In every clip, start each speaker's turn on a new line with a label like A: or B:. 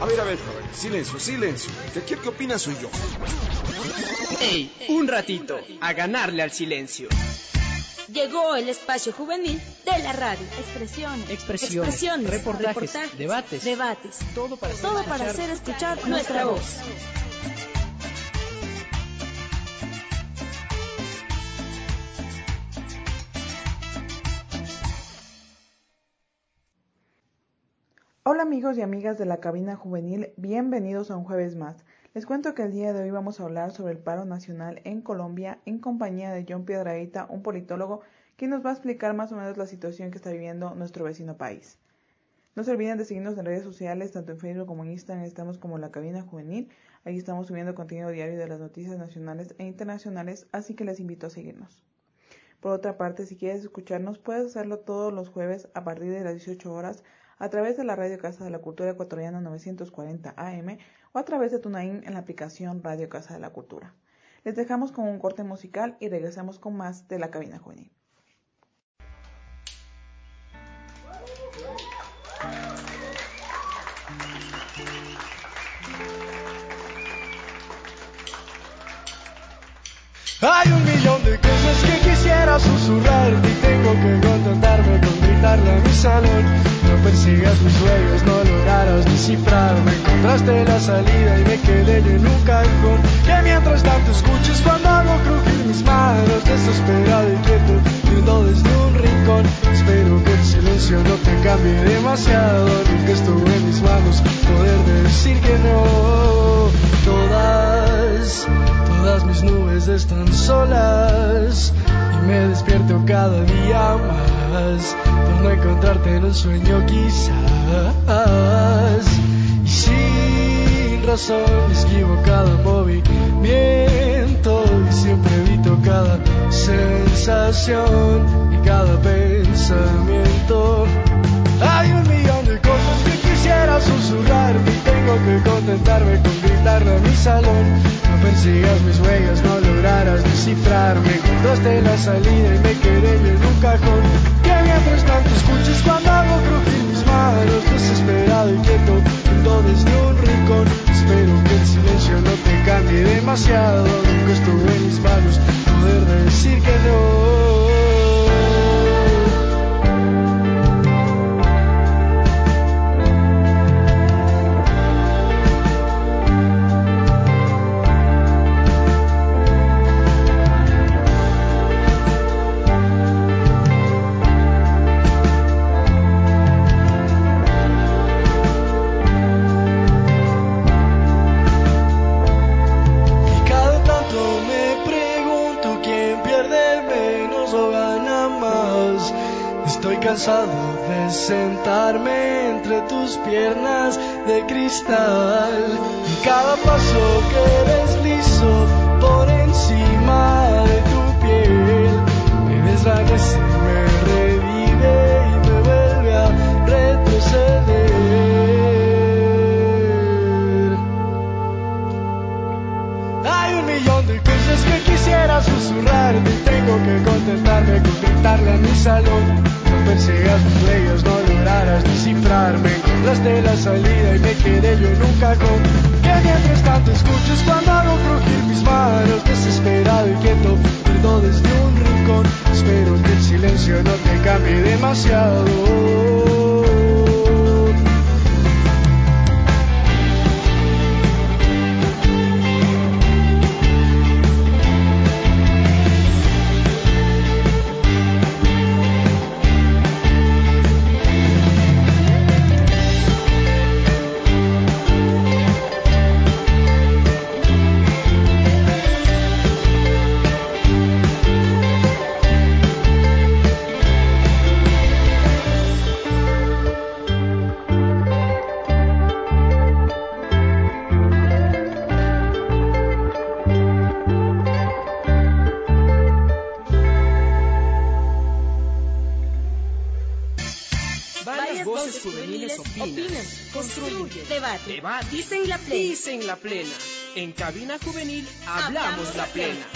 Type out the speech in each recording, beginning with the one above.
A: A ver, silencio, silencio. Que aquí el que opina soy yo.
B: ¡Ey! Un ratito, a ganarle al silencio.
C: Llegó el espacio juvenil de la radio. Expresiones, reportajes, debates. Todo para hacer escuchar nuestra voz.
D: Hola amigos y amigas de la cabina juvenil, bienvenidos a un jueves más. Les cuento que el día de hoy vamos a hablar sobre el paro nacional en Colombia en compañía de John Piedrahita, un politólogo, quien nos va a explicar más o menos la situación que está viviendo nuestro vecino país. No se olviden de seguirnos en redes sociales, tanto en Facebook como en Instagram, estamos como La Cabina Juvenil. Ahí estamos subiendo contenido diario de las noticias nacionales e internacionales, así que les invito a seguirnos. Por otra parte, si quieres escucharnos, puedes hacerlo todos los jueves a partir de las 18 horas a través de la Radio Casa de la Cultura Ecuatoriana 940 AM o a través de TuneIn en la aplicación Radio Casa de la Cultura. Les dejamos con un corte musical y regresamos con más de La Cabina Juvenil.
E: Hay un millón de cosas que quisiera susurrarte y tengo que contentarme con gritarle a mi salón. No persigas mis sueños, no lograrás descifrarme. Encontraste la salida y me quedé yo en un cajón. Que mientras tanto escuches cuando hago crujir mis manos, desesperado y quieto, viendo desde un rincón. Espero que el silencio no te cambie demasiado. Nunca estuvo en mis manos poder decir que no. Todas mis nubes están solas y me despierto cada día más por no encontrarte en un sueño quizás. Y sin razón esquivo cada movimiento y siempre evito cada sensación y cada pensamiento. Hay un millón de cosas que quisiera susurrarte y tengo que contentarme con gritarle a mi salón. No persigas mis huellas, no lograrás descifrarme. Encontraste la salida y me quedé yo en un cajón. Que mientras tanto escuches cuando hago crujir mis manos, desesperado y quieto, viendo desde un rincón. Espero que el silencio no te cambie demasiado. Nunca estuvo en mis manos poder decir que no. Cansado de sentarme entre tus piernas de cristal y cada paso que deslizo por encima de tu piel me desvanece, me revive y me vuelve a retroceder. Hay un millón de cosas que quisiera susurrarte y tengo que contentarme con gritarle a mi salón. No persigas mis huellas, no lograrás descifrarme. Encontraste la salida y me quedé yo en un cajón. Que mientras tanto escuches cuando hago crujir mis manos, desesperado y quieto, viendo desde un rincón. Espero que el silencio no te cambie demasiado.
B: Voces juveniles opinan,
C: construyen, debate,
B: dicen la plena. En Cabina Juvenil hablamos la plena.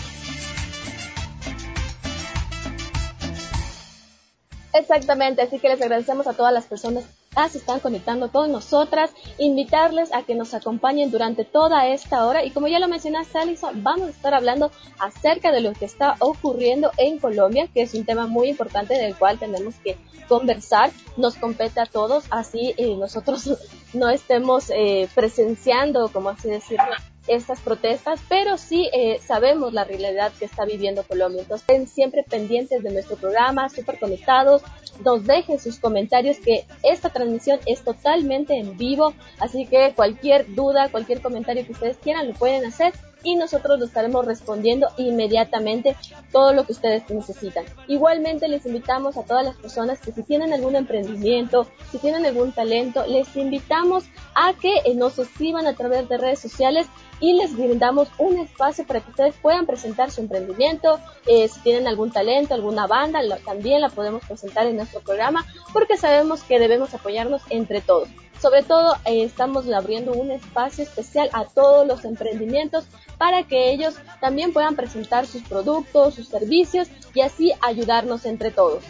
F: Exactamente, así que les agradecemos a todas las personas se están conectando con nosotras, invitarles a que nos acompañen durante toda esta hora y como ya lo mencionaste, Alison, vamos a estar hablando acerca de lo que está ocurriendo en Colombia, que es un tema muy importante del cual tenemos que conversar, nos compete a todos, así nosotros no estemos presenciando, como así decirlo, estas protestas, pero sí sabemos la realidad que está viviendo Colombia. Entonces, estén siempre pendientes de nuestro programa, súper conectados, nos dejen sus comentarios, que esta transmisión es totalmente en vivo, así que cualquier duda, cualquier comentario que ustedes quieran lo pueden hacer y nosotros lo estaremos respondiendo inmediatamente todo lo que ustedes necesitan. Igualmente les invitamos a todas las personas que si tienen algún emprendimiento, si tienen algún talento, les invitamos a que nos escriban a través de redes sociales y les brindamos un espacio para que ustedes puedan presentar su emprendimiento. Si tienen algún talento, alguna banda, también la podemos presentar en nuestro programa, porque sabemos que debemos apoyarnos entre todos. Sobre todo, estamos abriendo un espacio especial a todos los emprendimientos para que ellos también puedan presentar sus productos, sus servicios y así ayudarnos entre todos.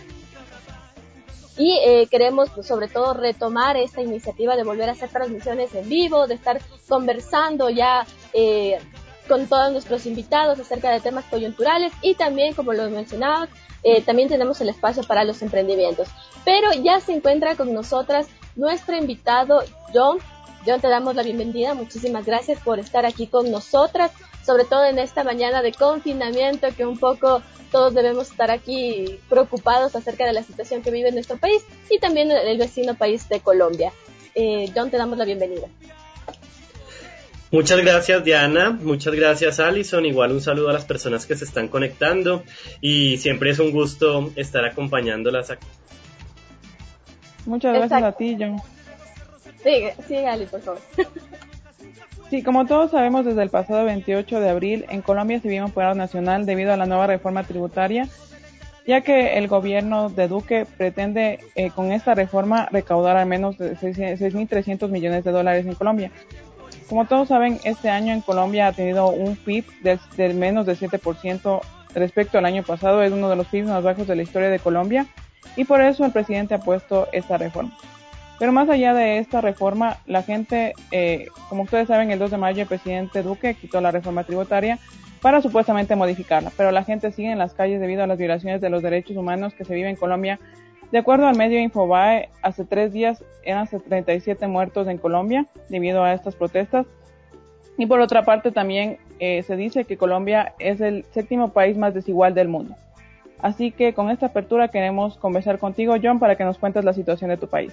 F: Y queremos, pues, sobre todo retomar esta iniciativa de volver a hacer transmisiones en vivo, de estar conversando ya con todos nuestros invitados acerca de temas coyunturales y también, como lo mencionaba, también tenemos el espacio para los emprendimientos. Pero ya se encuentra con nosotras nuestro invitado John. John, te damos la bienvenida, muchísimas gracias por estar aquí con nosotras, sobre todo en esta mañana de confinamiento que un poco todos debemos estar aquí preocupados acerca de la situación que vive nuestro país y también el vecino país de Colombia. John, te damos la bienvenida.
G: Muchas gracias, Diana, muchas gracias, Alison, igual un saludo a las personas que se están conectando y siempre es un gusto estar acompañándolas aquí.
D: Muchas gracias a ti, John.
F: Sigue, Ali, por favor.
D: Sí, como todos sabemos, desde el pasado 28 de abril en Colombia se vive un paro nacional debido a la nueva reforma tributaria, ya que el gobierno de Duque pretende con esta reforma recaudar al menos 6.300 millones de dólares en Colombia. Como todos saben, este año en Colombia ha tenido un PIB del menos de 7% respecto al año pasado, es uno de los PIBs más bajos de la historia de Colombia y por eso el presidente ha puesto esta reforma. Pero más allá de esta reforma, la gente, como ustedes saben, el 2 de mayo el presidente Duque quitó la reforma tributaria para supuestamente modificarla, pero la gente sigue en las calles debido a las violaciones de los derechos humanos que se viven en Colombia. De acuerdo al medio Infobae, hace 3 días eran 37 muertos en Colombia debido a estas protestas. Y por otra parte también se dice que Colombia es el 7º país más desigual del mundo. Así que con esta apertura queremos conversar contigo, John, para que nos cuentes la situación de tu país.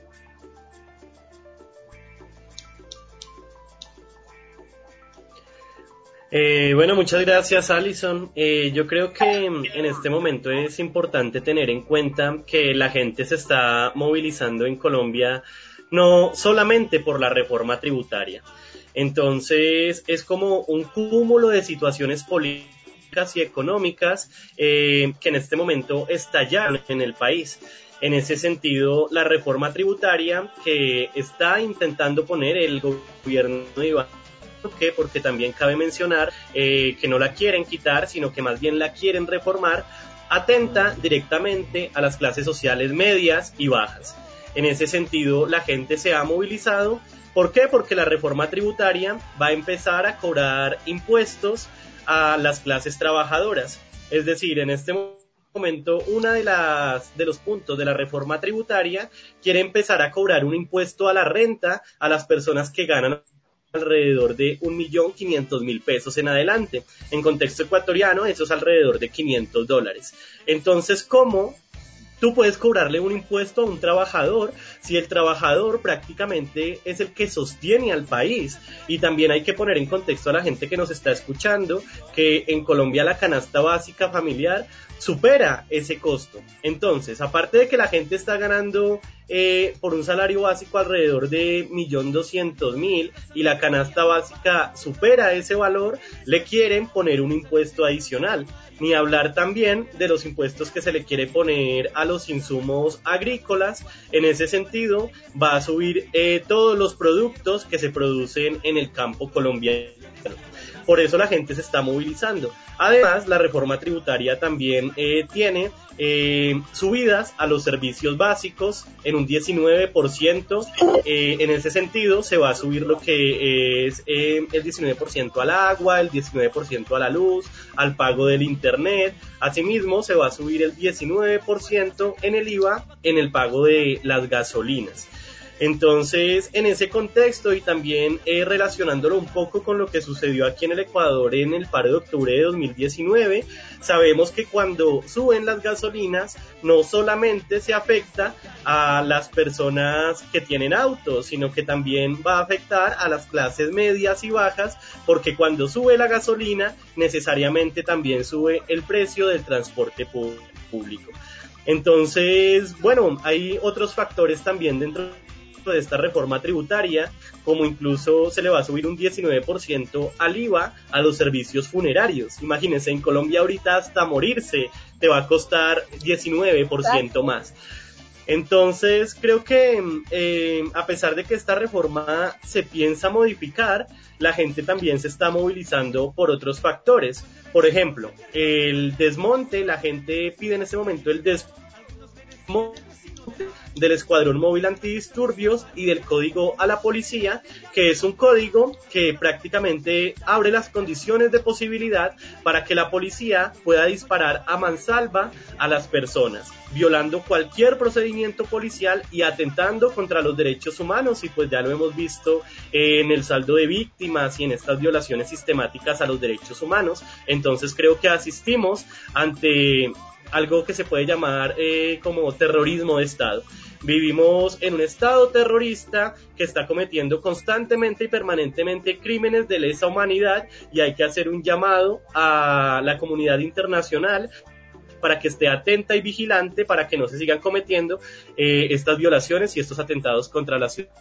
G: Bueno, muchas gracias, Alison. Yo creo que en este momento es importante tener en cuenta que la gente se está movilizando en Colombia no solamente por la reforma tributaria. Entonces, es como un cúmulo de situaciones políticas y económicas que en este momento estallan en el país. En ese sentido, la reforma tributaria que está intentando poner el gobierno de Iván, porque también cabe mencionar que no la quieren quitar, sino que más bien la quieren reformar, atenta directamente a las clases sociales medias y bajas. En ese sentido, la gente se ha movilizado. ¿Por qué? Porque la reforma tributaria va a empezar a cobrar impuestos a las clases trabajadoras. Es decir, en este momento, una de los puntos de la reforma tributaria quiere empezar a cobrar un impuesto a la renta a las personas que ganan alrededor de 1.500.000 pesos en adelante. En contexto ecuatoriano, eso es alrededor de $500. Entonces, ¿cómo tú puedes cobrarle un impuesto a un trabajador si el trabajador prácticamente es el que sostiene al país? Y también hay que poner en contexto a la gente que nos está escuchando que en Colombia la canasta básica familiar supera ese costo. Entonces, aparte de que la gente está ganando por un salario básico alrededor de 1.200.000 y la canasta básica supera ese valor, le quieren poner un impuesto adicional. Ni hablar también de los impuestos que se le quiere poner a los insumos agrícolas. En ese sentido, va a subir todos los productos que se producen en el campo colombiano. por eso la gente se está movilizando. Además, la reforma tributaria también tiene subidas a los servicios básicos en un 19%. En ese sentido, se va a subir lo que es el 19% al agua, el 19% a la luz, al pago del internet. Asimismo, se va a subir el 19% en el IVA en el pago de las gasolinas. Entonces, en ese contexto y también relacionándolo un poco con lo que sucedió aquí en el Ecuador en el paro de octubre de 2019, sabemos que cuando suben las gasolinas no solamente se afecta a las personas que tienen autos, sino que también va a afectar a las clases medias y bajas, porque cuando sube la gasolina necesariamente también sube el precio del transporte público. Entonces, bueno, hay otros factores también dentro de esta reforma tributaria, como incluso se le va a subir un 19% al IVA a los servicios funerarios. Imagínense, en Colombia ahorita hasta morirse te va a costar 19% más. Entonces creo que a pesar de que esta reforma se piensa modificar, la gente también se está movilizando por otros factores. Por ejemplo, el desmonte, la gente pide en este momento el desmonte del Escuadrón Móvil Antidisturbios y del Código a la Policía, que es un código que prácticamente abre las condiciones de posibilidad para que la policía pueda disparar a mansalva a las personas, violando cualquier procedimiento policial y atentando contra los derechos humanos, y pues ya lo hemos visto en el saldo de víctimas y en estas violaciones sistemáticas a los derechos humanos. Entonces creo que asistimos ante algo que se puede llamar como terrorismo de Estado. Vivimos en un Estado terrorista que está cometiendo constantemente y permanentemente crímenes de lesa humanidad, y hay que hacer un llamado a la comunidad internacional para que esté atenta y vigilante para que no se sigan cometiendo estas violaciones y estos atentados contra la ciudad.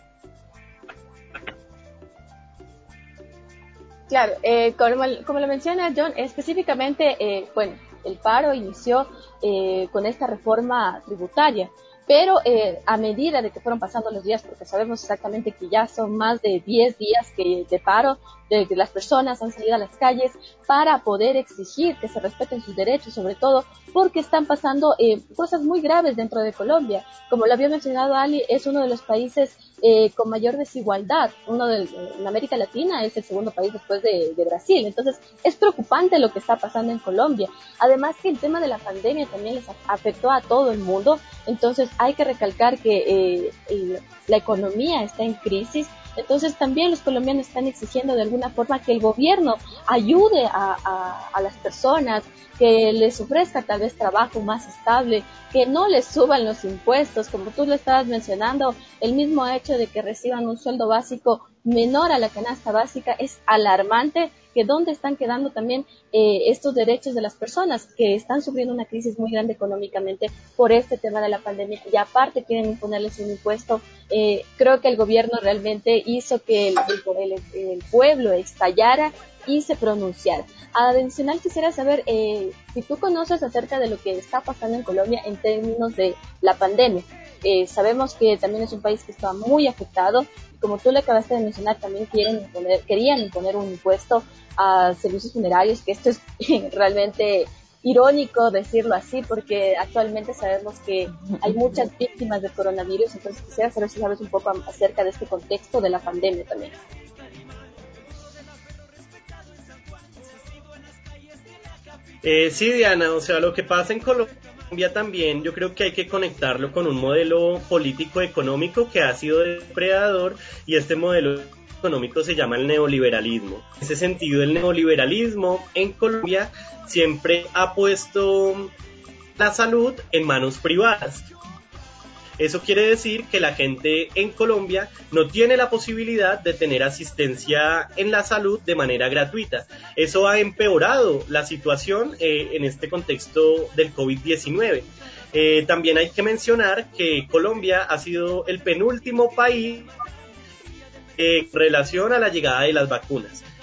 F: Claro, como lo menciona John, específicamente, el paro inició con esta reforma tributaria, pero a medida de que fueron pasando los días, porque sabemos exactamente que ya son más de 10 días de paro, de que las personas han salido a las calles para poder exigir que se respeten sus derechos, sobre todo porque están pasando cosas muy graves dentro de Colombia. Como lo había mencionado Ali, es uno de los países con mayor desigualdad. En América Latina es el segundo país después de Brasil. Entonces es preocupante lo que está pasando en Colombia. Además que el tema de la pandemia también les afectó a todo el mundo. Entonces hay que recalcar que la economía está en crisis. Entonces también los colombianos están exigiendo de alguna forma que el gobierno ayude a las personas, que les ofrezca tal vez trabajo más estable, que no les suban los impuestos, como tú lo estabas mencionando. El mismo hecho de que reciban un sueldo básico menor a la canasta básica es alarmante, que dónde están quedando también estos derechos de las personas que están sufriendo una crisis muy grande económicamente por este tema de la pandemia, y aparte quieren imponerles un impuesto. Creo que el gobierno realmente hizo que el pueblo estallara y se pronunciara. Adicional, quisiera saber si tú conoces acerca de lo que está pasando en Colombia en términos de la pandemia. Sabemos que también es un país que está muy afectado, y como tú le acabaste de mencionar, también querían imponer un impuesto a servicios funerarios, que esto es realmente irónico decirlo así, porque actualmente sabemos que hay muchas víctimas del coronavirus. Entonces quisiera saber si sabes un poco acerca de este contexto de la pandemia también.
G: Sí, Diana, o sea, lo que pasa en Colombia también, yo creo que hay que conectarlo con un modelo político-económico que ha sido depredador, y este modelo económico se llama el neoliberalismo. En ese sentido, el neoliberalismo en Colombia siempre ha puesto la salud en manos privadas. Eso quiere decir que la gente en Colombia no tiene la posibilidad de tener asistencia en la salud de manera gratuita. Eso ha empeorado la situación en este contexto del COVID-19. También hay que mencionar que Colombia ha sido el penúltimo país en relación a la llegada de las vacunas.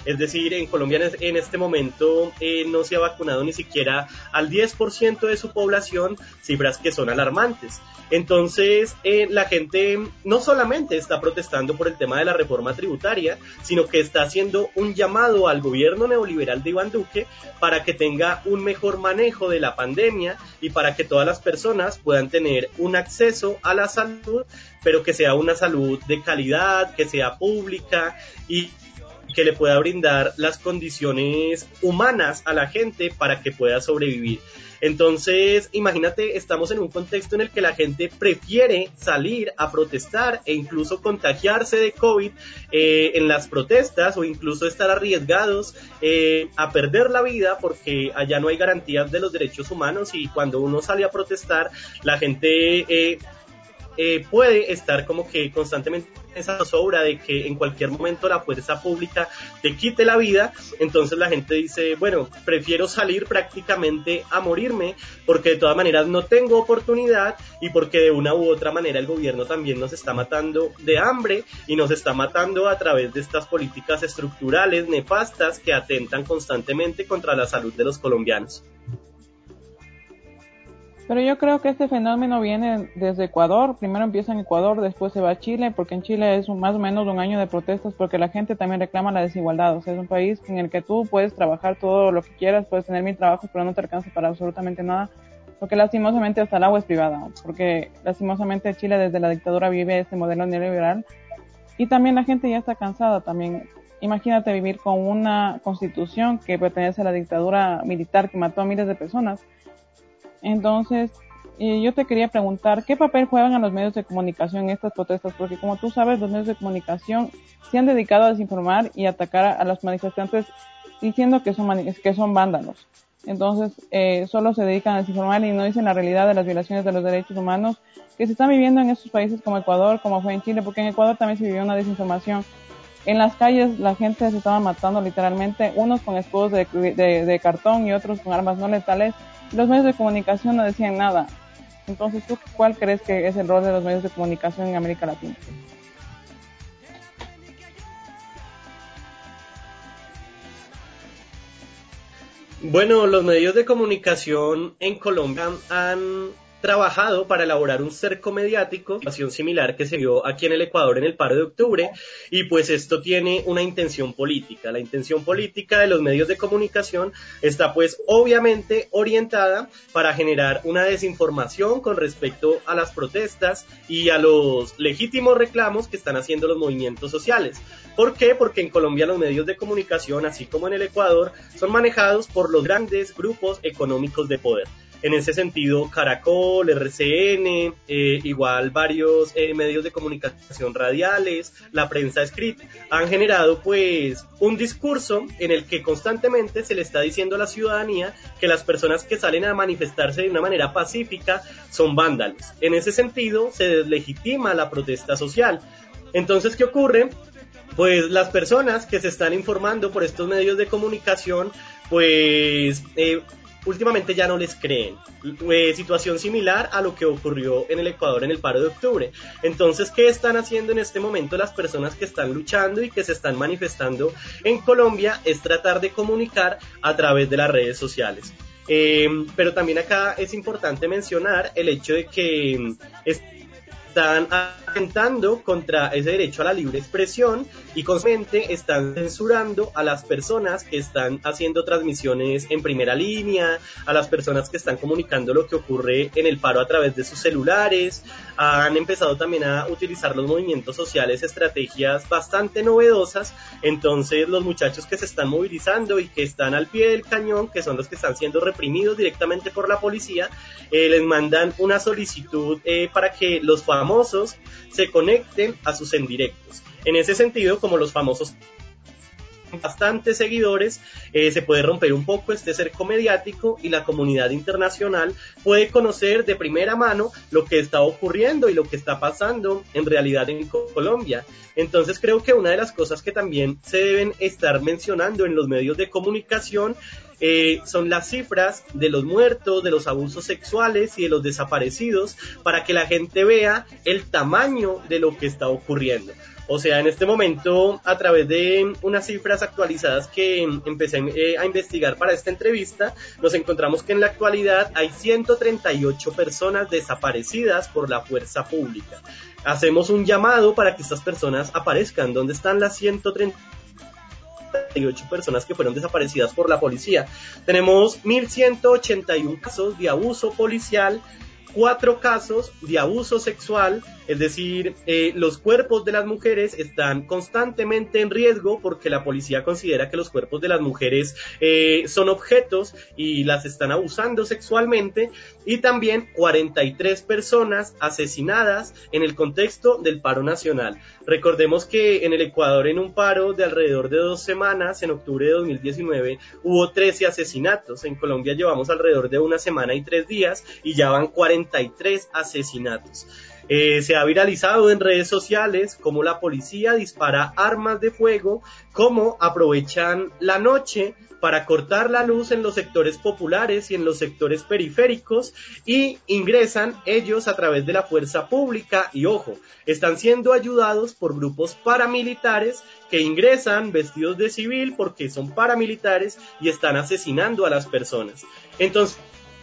G: Es decir, en Colombia en este momento no se ha vacunado ni siquiera al 10% de su población, cifras que son alarmantes. Entonces, la gente no solamente está protestando por el tema de la reforma tributaria, sino que está haciendo un llamado al gobierno neoliberal de Iván Duque para que tenga un mejor manejo de la pandemia y para que todas las personas puedan tener un acceso a la salud, pero que sea una salud de calidad, que sea pública y que le pueda brindar las condiciones humanas a la gente para que pueda sobrevivir. Entonces, imagínate, estamos en un contexto en el que la gente prefiere salir a protestar e incluso contagiarse de COVID en las protestas, o incluso estar arriesgados a perder la vida, porque allá no hay garantías de los derechos humanos, y cuando uno sale a protestar, la gente puede estar como que constantemente en esa zozobra de que en cualquier momento la fuerza pública te quite la vida. Entonces la gente dice, bueno, prefiero salir prácticamente a morirme, porque de todas maneras no tengo oportunidad, y porque de una u otra manera el gobierno también nos está matando de hambre y nos está matando a través de estas políticas estructurales nefastas que atentan constantemente contra la salud de los colombianos.
D: Pero yo creo que este fenómeno viene desde Ecuador. Primero empieza en Ecuador, después se va a Chile, porque en Chile es más o menos un año de protestas, porque la gente también reclama la desigualdad. O sea, es un país en el que tú puedes trabajar todo lo que quieras, puedes tener 1000 trabajos, pero no te alcanza para absolutamente nada, porque lastimosamente hasta el agua es privada, porque lastimosamente Chile desde la dictadura vive este modelo neoliberal, y también la gente ya está cansada también. Imagínate vivir con una constitución que pertenece a la dictadura militar que mató a miles de personas. Entonces, yo te quería preguntar, ¿qué papel juegan a los medios de comunicación en estas protestas? Porque como tú sabes, los medios de comunicación se han dedicado a desinformar y atacar a los manifestantes diciendo que son vándalos. Entonces, solo se dedican a desinformar y no dicen la realidad de las violaciones de los derechos humanos que se están viviendo en estos países como Ecuador, como fue en Chile, porque en Ecuador también se vivió una desinformación. En las calles la gente se estaba matando literalmente, unos con escudos de cartón y otros con armas no letales. Los medios de comunicación no decían nada. Entonces, ¿tú cuál crees que es el rol de los medios de comunicación en América Latina?
G: Bueno, los medios de comunicación en Colombia han trabajado para elaborar un cerco mediático, situación similar que se vio aquí en el Ecuador en el paro de octubre, y pues esto tiene una intención política. La intención política de los medios de comunicación está pues obviamente orientada para generar una desinformación con respecto a las protestas y a los legítimos reclamos que están haciendo los movimientos sociales. ¿Por qué? Porque en Colombia los medios de comunicación, así como en el Ecuador, son manejados por los grandes grupos económicos de poder. En ese sentido, Caracol, RCN, igual varios medios de comunicación radiales, la prensa escrita, han generado pues un discurso en el que constantemente se le está diciendo a la ciudadanía que las personas que salen a manifestarse de una manera pacífica son vándalos. En ese sentido, se deslegitima la protesta social. Entonces, ¿qué ocurre? Pues las personas que se están informando por estos medios de comunicación, pues últimamente ya no les creen. Situación similar a lo que ocurrió en el Ecuador en el paro de octubre. Entonces, ¿qué están haciendo en este momento las personas que están luchando y que se están manifestando en Colombia? Es tratar de comunicar a través de las redes sociales. Pero también acá es importante mencionar el hecho de que están atentando contra ese derecho a la libre expresión y constantemente están censurando a las personas que están haciendo transmisiones en primera línea, a las personas que están comunicando lo que ocurre en el paro a través de sus celulares. Han empezado también a utilizar los movimientos sociales estrategias bastante novedosas. Entonces los muchachos que se están movilizando y que están al pie del cañón, que son los que están siendo reprimidos directamente por la policía, les mandan una solicitud para que los famosos se conecten a sus en directos. En ese sentido, como los famosos bastantes seguidores, se puede romper un poco este cerco mediático y la comunidad internacional puede conocer de primera mano lo que está ocurriendo y lo que está pasando en realidad en Colombia. Entonces creo que una de las cosas que también se deben estar mencionando en los medios de comunicación son las cifras de los muertos, de los abusos sexuales y de los desaparecidos, para que la gente vea el tamaño de lo que está ocurriendo. O sea, en este momento, a través de unas cifras actualizadas que empecé a investigar para esta entrevista, nos encontramos que en la actualidad hay 138 personas desaparecidas por la fuerza pública. Hacemos un llamado para que estas personas aparezcan. ¿Dónde están las 138 personas que fueron desaparecidas por la policía? Tenemos 1.181 casos de abuso policial, 4 casos de abuso sexual, es decir, los cuerpos de las mujeres están constantemente en riesgo porque la policía considera que los cuerpos de las mujeres son objetos y las están abusando sexualmente, y también 43 personas asesinadas en el contexto del paro nacional. Recordemos que en el Ecuador, en un paro de alrededor de 2 semanas, en octubre de 2019, hubo 13 asesinatos. En Colombia llevamos alrededor de 1 semana y 3 días y ya van 43 asesinatos. Se ha viralizado en redes sociales cómo la policía dispara armas de fuego, cómo aprovechan la noche para cortar la luz en los sectores populares y en los sectores periféricos y ingresan ellos a través de la fuerza pública y, ojo, están siendo ayudados por grupos paramilitares que ingresan vestidos de civil porque son paramilitares y están asesinando a las personas. Entonces,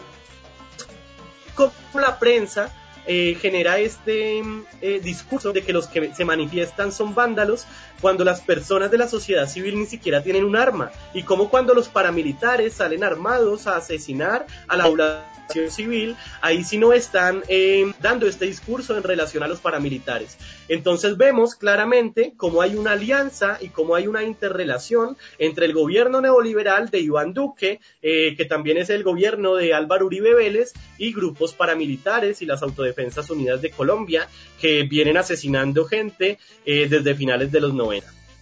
G: ¿cómo la prensa genera este discurso de que los que se manifiestan son vándalos cuando las personas de la sociedad civil ni siquiera tienen un arma? Y como cuando los paramilitares salen armados a asesinar a la población civil, ahí sí no están dando este discurso en relación a los paramilitares. Entonces vemos claramente cómo hay una alianza y cómo hay una interrelación entre el gobierno neoliberal de Iván Duque, que también es el gobierno de Álvaro Uribe Vélez, y grupos paramilitares y las Autodefensas Unidas de Colombia, que vienen asesinando gente desde finales de los 90.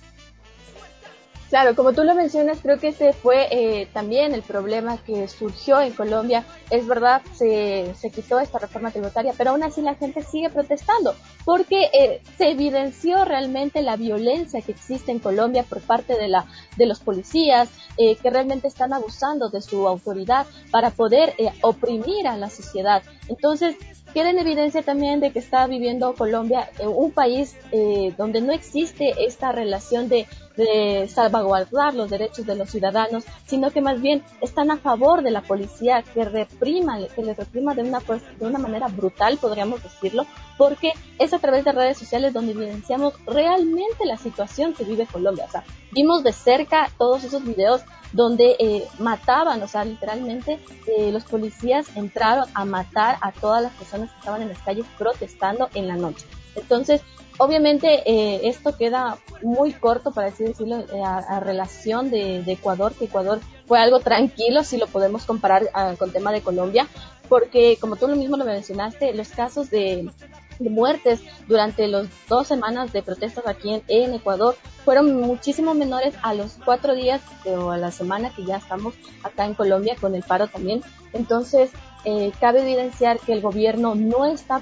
F: Claro, como tú lo mencionas, creo que ese fue también el problema que surgió en Colombia. Es verdad, se quitó esta reforma tributaria, pero aún así la gente sigue protestando, porque se evidenció realmente la violencia que existe en Colombia por parte de los policías, que realmente están abusando de su autoridad para poder oprimir a la sociedad. Entonces, queda en evidencia también de que está viviendo Colombia un país donde no existe esta relación de salvaguardar los derechos de los ciudadanos, sino que más bien están a favor de la policía que les reprima de una manera brutal, podríamos decirlo, porque es a través de redes sociales donde evidenciamos realmente la situación que vive Colombia. O sea, vimos de cerca todos esos videos donde mataban, o sea, literalmente los policías entraron a matar a todas las personas que estaban en las calles protestando en la noche. Entonces, obviamente esto queda muy corto, para así decirlo, a relación de Ecuador, que Ecuador fue algo tranquilo, si lo podemos comparar con tema de Colombia, porque como tú mismo lo mencionaste, los casos de muertes durante las 2 semanas de protestas aquí en Ecuador fueron muchísimo menores a los 4 días o a la semana que ya estamos acá en Colombia con el paro también. Entonces, cabe evidenciar que el gobierno no está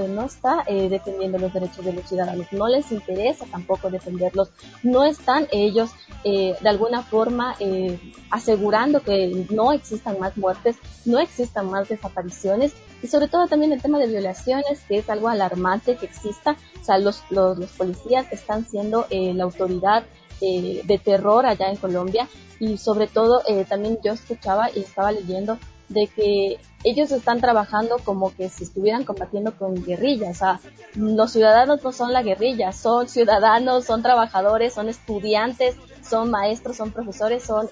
F: defendiendo los derechos de los ciudadanos, no les interesa tampoco defenderlos, no están ellos de alguna forma asegurando que no existan más muertes, no existan más desapariciones, y sobre todo también el tema de violaciones, que es algo alarmante que exista. O sea, los policías están siendo la autoridad de terror allá en Colombia, y sobre todo también yo escuchaba y estaba leyendo de que ellos están trabajando como que si estuvieran combatiendo con guerrillas. O sea, los ciudadanos no son la guerrilla, son ciudadanos, son trabajadores, son estudiantes, son maestros, son profesores, son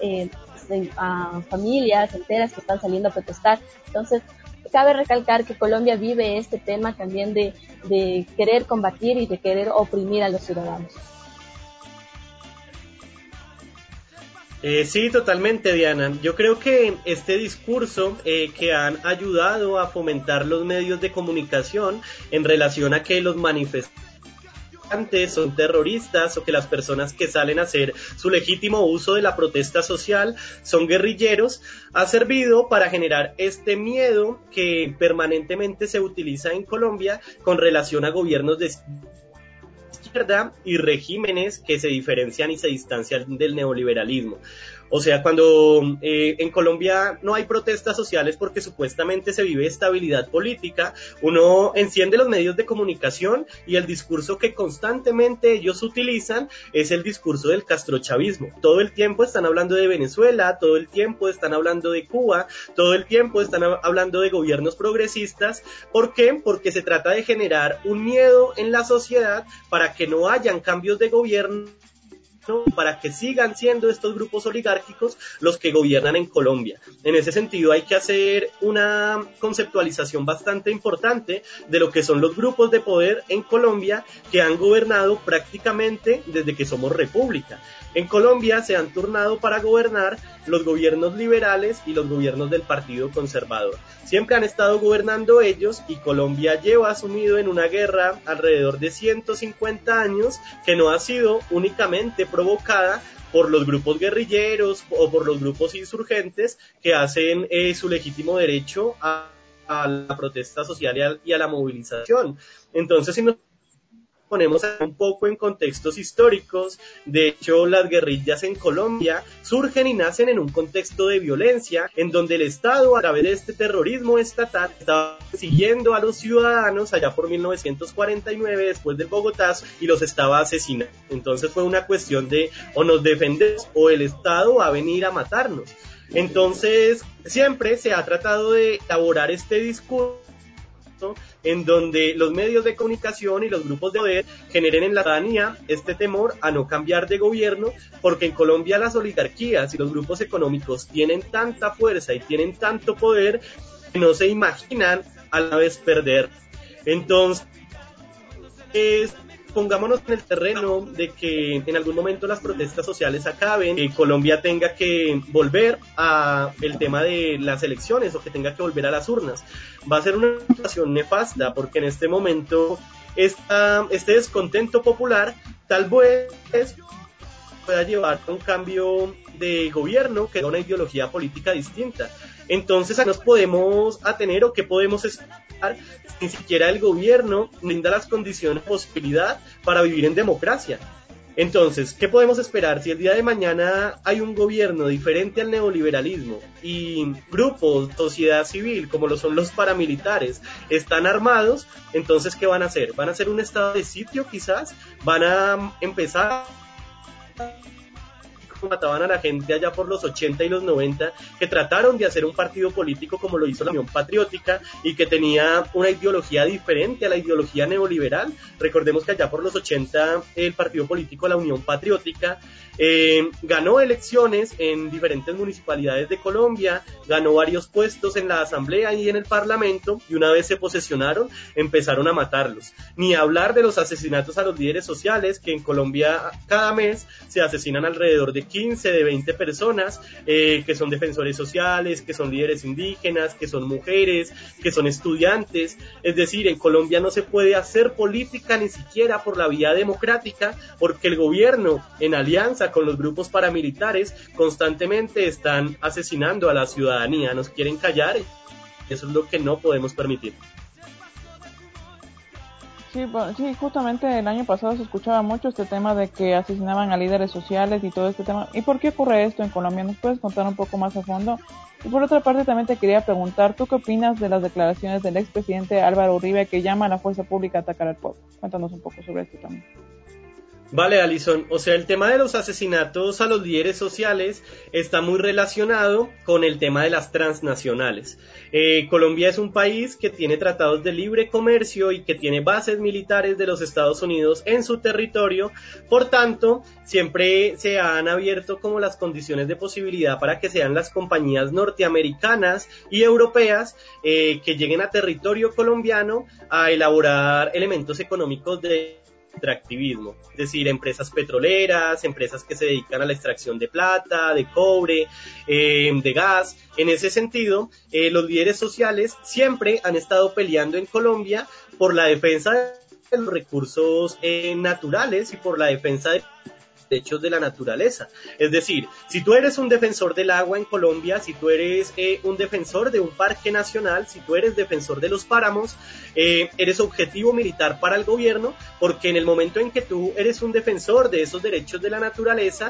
F: familias enteras que están saliendo a protestar. Entonces, cabe recalcar que Colombia vive este tema también de querer combatir y de querer oprimir a los ciudadanos.
G: Sí, totalmente, Diana. Yo creo que este discurso que han ayudado a fomentar los medios de comunicación en relación a que los manifestantes son terroristas o que las personas que salen a hacer su legítimo uso de la protesta social son guerrilleros, ha servido para generar este miedo que permanentemente se utiliza en Colombia con relación a gobiernos de izquierda y regímenes que se diferencian y se distancian del neoliberalismo. O sea, cuando en Colombia no hay protestas sociales porque supuestamente se vive estabilidad política, uno enciende los medios de comunicación y el discurso que constantemente ellos utilizan es el discurso del castrochavismo. Todo el tiempo están hablando de Venezuela, todo el tiempo están hablando de Cuba, todo el tiempo están hablando de gobiernos progresistas. ¿Por qué? Porque se trata de generar un miedo en la sociedad para que no hayan cambios de gobierno, para que sigan siendo estos grupos oligárquicos los que gobiernan en Colombia. En ese sentido hay que hacer una conceptualización bastante importante de lo que son los grupos de poder en Colombia que han gobernado prácticamente desde que somos república. En Colombia se han turnado para gobernar los gobiernos liberales y los gobiernos del Partido Conservador. Siempre han estado gobernando ellos y Colombia lleva sumido en una guerra alrededor de 150 años que no ha sido únicamente provocada por los grupos guerrilleros o por los grupos insurgentes que hacen su legítimo derecho a la protesta social y a la movilización. Entonces, si nos ponemos un poco en contextos históricos, de hecho las guerrillas en Colombia surgen y nacen en un contexto de violencia en donde el Estado a través de este terrorismo estatal estaba siguiendo a los ciudadanos allá por 1949 después del Bogotazo y los estaba asesinando. Entonces fue una cuestión de o nos defendemos o el Estado va a venir a matarnos. Entonces siempre se ha tratado de elaborar este discurso en donde los medios de comunicación y los grupos de poder generen en la ciudadanía este temor a no cambiar de gobierno, porque en Colombia las oligarquías y los grupos económicos tienen tanta fuerza y tienen tanto poder que no se imaginan a la vez perder. Entonces, pongámonos en el terreno de que en algún momento las protestas sociales acaben, que Colombia tenga que volver a el tema de las elecciones o que tenga que volver a las urnas. Va a ser una situación nefasta porque en este momento este descontento popular tal vez pueda llevar a un cambio de gobierno que da una ideología política distinta. Entonces, ¿a qué nos podemos atener o qué podemos esperar si ni siquiera el gobierno brinda las condiciones, posibilidad para vivir en democracia? Entonces, ¿qué podemos esperar si el día de mañana hay un gobierno diferente al neoliberalismo y grupos, sociedad civil, como lo son los paramilitares, están armados? Entonces, ¿qué van a hacer? ¿Van a hacer un estado de sitio quizás? ¿Van a empezar como mataban a la gente allá por los 80 y los 90, que trataron de hacer un partido político como lo hizo la Unión Patriótica y que tenía una ideología diferente a la ideología neoliberal? Recordemos que allá por los 80 el partido político La Unión Patriótica ganó elecciones en diferentes municipalidades de Colombia, ganó varios puestos en la asamblea y en el parlamento, y una vez se posesionaron empezaron a matarlos. Ni hablar de los asesinatos a los líderes sociales, que en Colombia cada mes se asesinan alrededor de 15, de 20 personas, que son defensores sociales, que son líderes indígenas, que son mujeres, que son estudiantes. Es decir, en Colombia no se puede hacer política ni siquiera por la vía democrática, porque el gobierno, en alianza con los grupos paramilitares, constantemente están asesinando a la ciudadanía, nos quieren callar, y eso es lo que no podemos permitir.
D: Sí, justamente el año pasado se escuchaba mucho este tema de que asesinaban a líderes sociales y todo este tema. ¿Y por qué ocurre esto en Colombia? ¿Nos puedes contar un poco más a fondo? Y por otra parte también te quería preguntar, ¿tú qué opinas de las declaraciones del expresidente Álvaro Uribe que llama a la fuerza pública a atacar al pueblo? Cuéntanos un poco sobre esto también.
G: Vale, Alison, o sea, el tema de los asesinatos a los líderes sociales está muy relacionado con el tema de las transnacionales. Colombia es un país que tiene tratados de libre comercio y que tiene bases militares de los Estados Unidos en su territorio, por tanto, siempre se han abierto como las condiciones de posibilidad para que sean las compañías norteamericanas y europeas que lleguen a territorio colombiano a elaborar elementos económicos de extractivismo, es decir, empresas petroleras, empresas que se dedican a la extracción de plata, de cobre, de gas. En ese sentido, los líderes sociales siempre han estado peleando en Colombia por la defensa de los recursos naturales y por la defensa de derechos de la naturaleza. Es decir, si tú eres un defensor del agua en Colombia, si tú eres un defensor de un parque nacional, si tú eres defensor de los páramos, eres objetivo militar para el gobierno, porque en el momento en que tú eres un defensor de esos derechos de la naturaleza,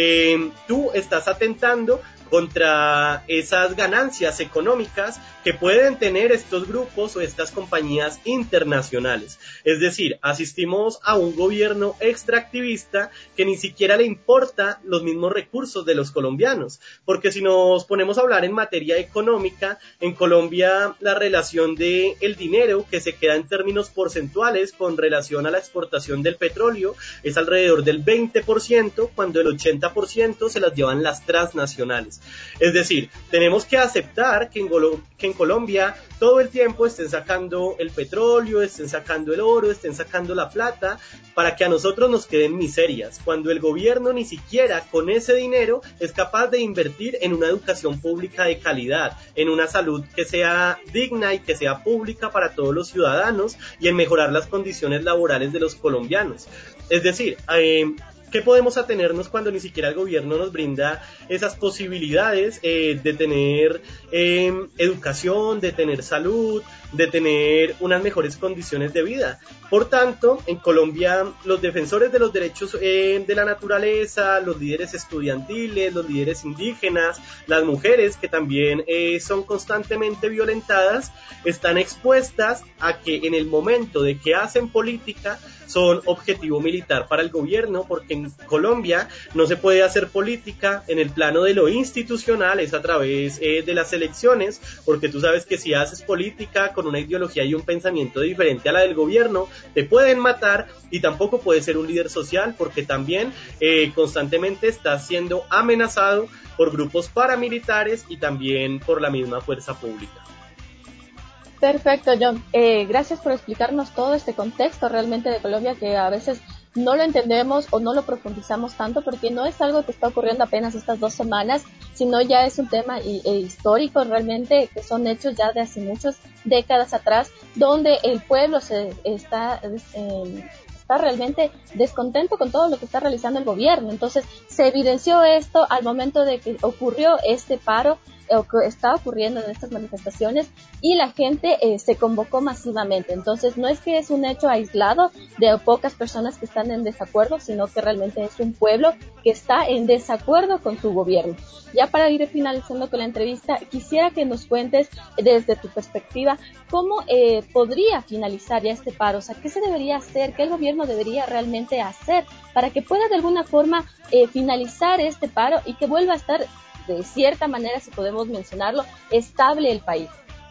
G: tú estás atentando contra esas ganancias económicas que pueden tener estos grupos o estas compañías internacionales. Es decir, asistimos a un gobierno extractivista que ni siquiera le importa los mismos recursos de los colombianos, porque si nos ponemos a hablar en materia económica, en Colombia la relación de el dinero que se queda en términos porcentuales con relación a la exportación del petróleo es alrededor del 20%, cuando el 80% se las llevan las transnacionales. Es decir, tenemos que aceptar que en Colombia todo el tiempo estén sacando el petróleo, estén sacando el oro, estén sacando la plata, para que a nosotros nos queden miserias, cuando el gobierno ni siquiera con ese dinero es capaz de invertir en una educación pública de calidad, en una salud que sea digna y que sea pública para todos los ciudadanos, y en mejorar las condiciones laborales de los colombianos. Es decir, ¿qué podemos atenernos cuando ni siquiera el gobierno nos brinda esas posibilidades de tener educación, de tener salud, de tener unas mejores condiciones de vida? Por tanto, en Colombia, los defensores de los derechos de la naturaleza, los líderes estudiantiles, los líderes indígenas, las mujeres que también son constantemente violentadas, están expuestas a que en el momento de que hacen política son objetivo militar para el gobierno, porque en Colombia no se puede hacer política en el plano de lo institucional, es a través de las elecciones, porque tú sabes que si haces política con una ideología y un pensamiento diferente a la del gobierno, te pueden matar, y tampoco puedes ser un líder social, porque también constantemente estás siendo amenazado por grupos paramilitares y también por la misma fuerza pública.
F: Perfecto, John. Gracias por explicarnos todo este contexto realmente de Colombia, que a veces no lo entendemos o no lo profundizamos tanto, porque no es algo que está ocurriendo apenas estas 2 semanas, sino ya es un tema histórico realmente, que son hechos ya de hace muchas décadas atrás, donde el pueblo está realmente descontento con todo lo que está realizando el gobierno. Entonces se evidenció esto al momento de que ocurrió este paro, o que está ocurriendo en estas manifestaciones, y la gente se convocó masivamente. Entonces no es que es un hecho aislado de pocas personas que están en desacuerdo, sino que realmente es un pueblo que está en desacuerdo con su gobierno. Ya para ir finalizando con la entrevista, quisiera que nos cuentes desde tu perspectiva cómo podría finalizar ya este paro. O sea, ¿qué se debería hacer? ¿Qué el gobierno debería realmente hacer para que pueda de alguna forma finalizar este paro y que vuelva a estar, de cierta manera, si podemos mencionarlo, estable el país?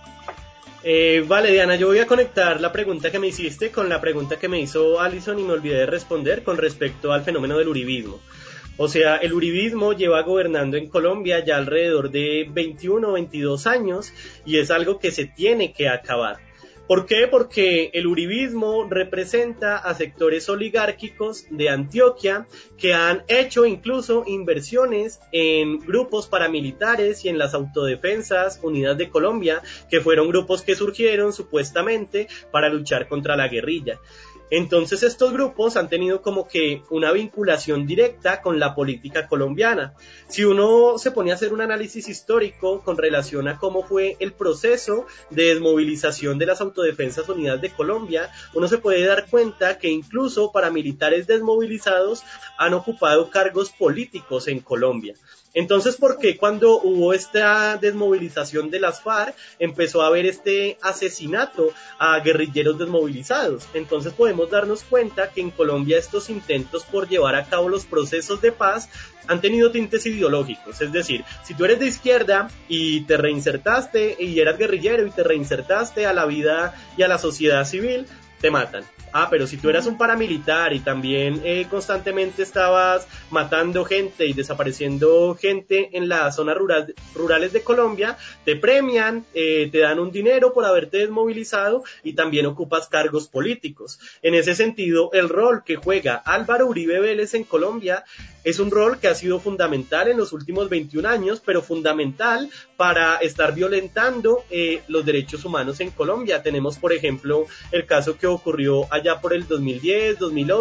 G: Vale, Diana, yo voy a conectar la pregunta que me hiciste con la pregunta que me hizo Alison, y me olvidé de responder con respecto al fenómeno del uribismo. O sea, el uribismo lleva gobernando en Colombia ya alrededor de 21 o 22 años, y es algo que se tiene que acabar. ¿Por qué? Porque el uribismo representa a sectores oligárquicos de Antioquia que han hecho incluso inversiones en grupos paramilitares y en las Autodefensas Unidas de Colombia, que fueron grupos que surgieron supuestamente para luchar contra la guerrilla. Entonces estos grupos han tenido como que una vinculación directa con la política colombiana. Si uno se pone a hacer un análisis histórico con relación a cómo fue el proceso de desmovilización de las Autodefensas Unidas de Colombia, uno se puede dar cuenta que incluso paramilitares desmovilizados han ocupado cargos políticos en Colombia. Entonces, ¿por qué cuando hubo esta desmovilización de las FARC empezó a haber este asesinato a guerrilleros desmovilizados? Entonces podemos darnos cuenta que en Colombia estos intentos por llevar a cabo los procesos de paz han tenido tintes ideológicos. Es decir, si tú eres de izquierda y te reinsertaste y eras guerrillero y te reinsertaste a la vida y a la sociedad civil, te matan. Pero si tú eras un paramilitar y también constantemente estabas matando gente y desapareciendo gente en las zonas rurales de Colombia, te premian, te dan un dinero por haberte desmovilizado y también ocupas cargos políticos. En ese sentido, el rol que juega Álvaro Uribe Vélez en Colombia es un rol que ha sido fundamental en los últimos 21 años, pero fundamental para estar violentando los derechos humanos en Colombia. Tenemos, por ejemplo, el caso que ocurrió allá por el 2010,